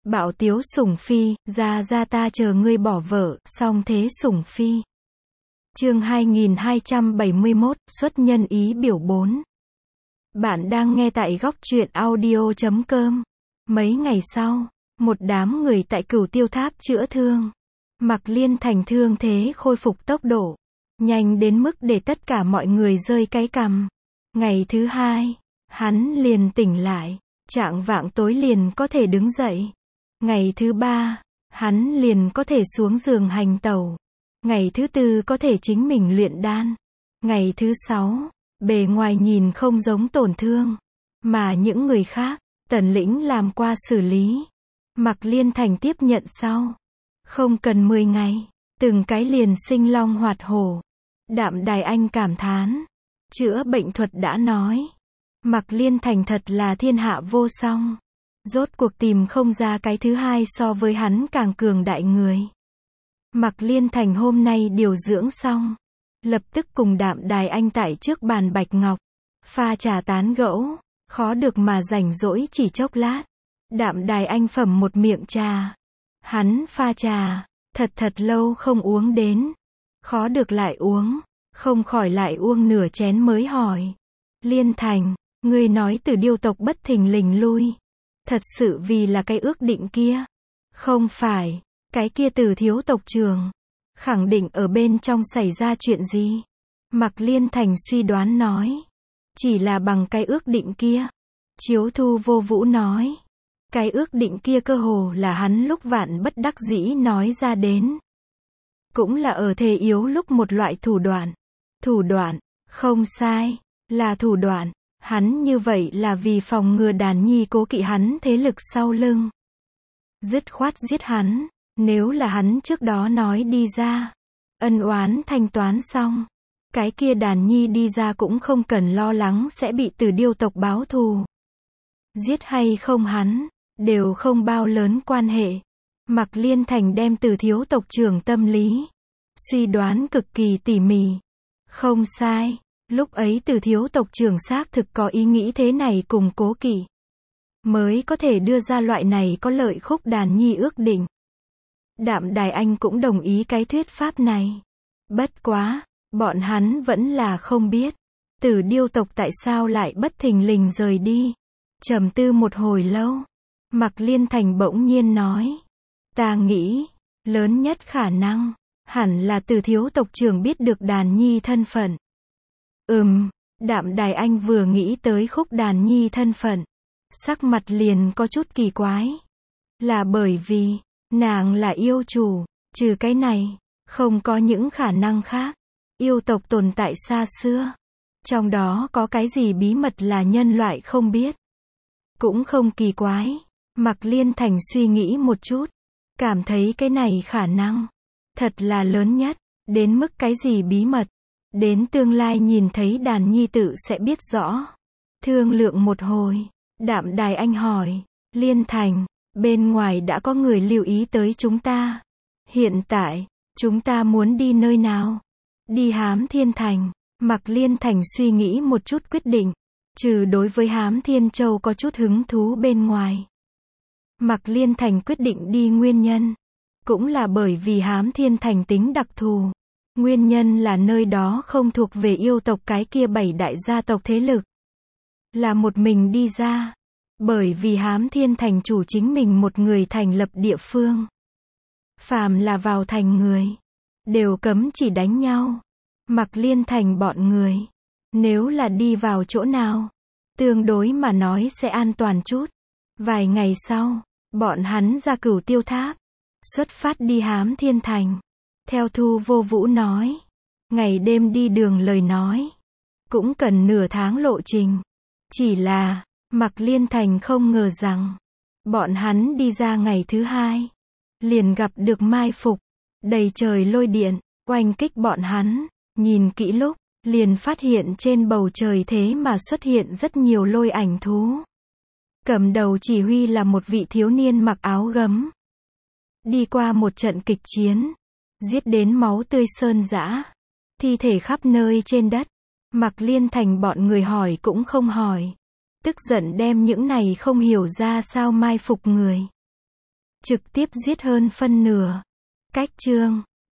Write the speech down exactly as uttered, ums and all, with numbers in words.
Bạo tiếu sủng phi, ra ra ta chờ ngươi bỏ vợ, song thế sủng phi. Chương hai nghìn hai trăm bảy mươi mốt, xuất nhân ý biểu bốn. Bạn đang nghe tại góc truyện audio chấm com. Mấy ngày sau, một đám người tại Cửu Tiêu Tháp chữa thương. Mạc Liên Thành thương thế khôi phục tốc độ nhanh đến mức để tất cả mọi người rơi cái cằm. Ngày thứ hai, hắn liền tỉnh lại, chạng vạng tối liền có thể đứng dậy. Ngày thứ ba, hắn liền có thể xuống giường hành tẩu. Ngày thứ tư có thể chính mình luyện đan. Ngày thứ sáu, bề ngoài nhìn không giống tổn thương, mà những người khác, Tần Lĩnh làm qua xử lý. Mạc Liên Thành tiếp nhận sau. Không cần mười ngày, từng cái liền sinh long hoạt hổ. Đạm Đài Anh cảm thán. Chữa bệnh thuật đã nói. Mạc Liên Thành thật là thiên hạ vô song. Rốt cuộc tìm không ra cái thứ hai so với hắn càng cường đại người. Mạc Liên Thành hôm nay điều dưỡng xong, lập tức cùng Đạm Đài Anh tại trước bàn bạch ngọc, pha trà tán gẫu, khó được mà rảnh rỗi chỉ chốc lát. Đạm Đài Anh phẩm một miệng trà. Hắn pha trà, thật thật lâu không uống đến. Khó được lại uống, không khỏi lại uống nửa chén mới hỏi. Liên Thành, ngươi nói Tử Điêu tộc bất thình lình lui. Thật sự vì là cái ước định kia? Không phải, cái kia Tử thiếu tộc trưởng khẳng định ở bên trong xảy ra chuyện gì? Mạc Liên Thành suy đoán nói. Chỉ là bằng cái ước định kia. Chiếu Thu Vô Vũ nói. Cái ước định kia cơ hồ là hắn lúc vạn bất đắc dĩ nói ra đến. Cũng là ở thế yếu lúc một loại thủ đoạn. Thủ đoạn, không sai, là thủ đoạn. Hắn như vậy là vì phòng ngừa Đàn Nhi cố kỵ hắn thế lực sau lưng. Dứt khoát giết hắn, nếu là hắn trước đó nói đi ra. Ân oán thanh toán xong. Cái kia Đàn Nhi đi ra cũng không cần lo lắng sẽ bị Tử Điêu tộc báo thù. Giết hay không hắn, đều không bao lớn quan hệ. Mạc Liên Thành đem Tử thiếu tộc trưởng tâm lý suy đoán cực kỳ tỉ mỉ. Không sai, lúc ấy Tử thiếu tộc trưởng xác thực có ý nghĩ thế này cùng cố kỵ, mới có thể đưa ra loại này có lợi khúc Đàn Nhi ước định. Đạm Đài Anh cũng đồng ý cái thuyết pháp này. Bất quá, bọn hắn vẫn là không biết Tử Điêu tộc tại sao lại bất thình lình rời đi. Trầm tư một hồi lâu, Mạc Liên Thành bỗng nhiên nói. Ta nghĩ, lớn nhất khả năng, hẳn là Tử thiếu tộc trưởng biết được Đàn Nhi thân phận. Ừm, Đạm Đài Anh vừa nghĩ tới khúc Đàn Nhi thân phận, sắc mặt liền có chút kỳ quái. Là bởi vì, nàng là yêu chủ, trừ cái này, không có những khả năng khác. Yêu tộc tồn tại xa xưa, trong đó có cái gì bí mật là nhân loại không biết. Cũng không kỳ quái. Mạc Liên Thành suy nghĩ một chút, cảm thấy cái này khả năng thật là lớn nhất. Đến mức cái gì bí mật, đến tương lai nhìn thấy Đàn Nhi tự sẽ biết rõ. Thương lượng một hồi, Đạm Đài Anh hỏi. Liên Thành, bên ngoài đã có người lưu ý tới chúng ta. Hiện tại, chúng ta muốn đi nơi nào? Đi Hám Thiên Thành. Mạc Liên Thành suy nghĩ một chút quyết định. Trừ đối với Hám Thiên Châu có chút hứng thú bên ngoài, Mạc Liên Thành quyết định đi nguyên nhân cũng là bởi vì Hám Thiên Thành tính đặc thù. Nguyên nhân là nơi đó không thuộc về yêu tộc cái kia bảy đại gia tộc thế lực, là một mình đi ra. Bởi vì Hám Thiên Thành chủ chính mình một người thành lập địa phương. Phàm là vào thành người, đều cấm chỉ đánh nhau. Mạc Liên Thành bọn người, nếu là đi vào chỗ nào, tương đối mà nói sẽ an toàn chút. Vài ngày sau, bọn hắn ra Cửu Tiêu Tháp, xuất phát đi Hám Thiên Thành. Theo Thu Vô Vũ nói, ngày đêm đi đường lời nói, cũng cần nửa tháng lộ trình. Chỉ là, Mạc Liên Thành không ngờ rằng, bọn hắn đi ra ngày thứ hai, liền gặp được mai phục, đầy trời lôi điện, oanh kích bọn hắn. Nhìn kỹ lúc, liền phát hiện trên bầu trời thế mà xuất hiện rất nhiều lôi ảnh thú. Cầm đầu chỉ huy là một vị thiếu niên mặc áo gấm. Đi qua một trận kịch chiến, giết đến máu tươi sơn dã, thi thể khắp nơi trên đất. Mạc Liên Thành bọn người hỏi cũng không hỏi, tức giận đem những này không hiểu ra sao mai phục người trực tiếp giết hơn phân nửa. Cách chương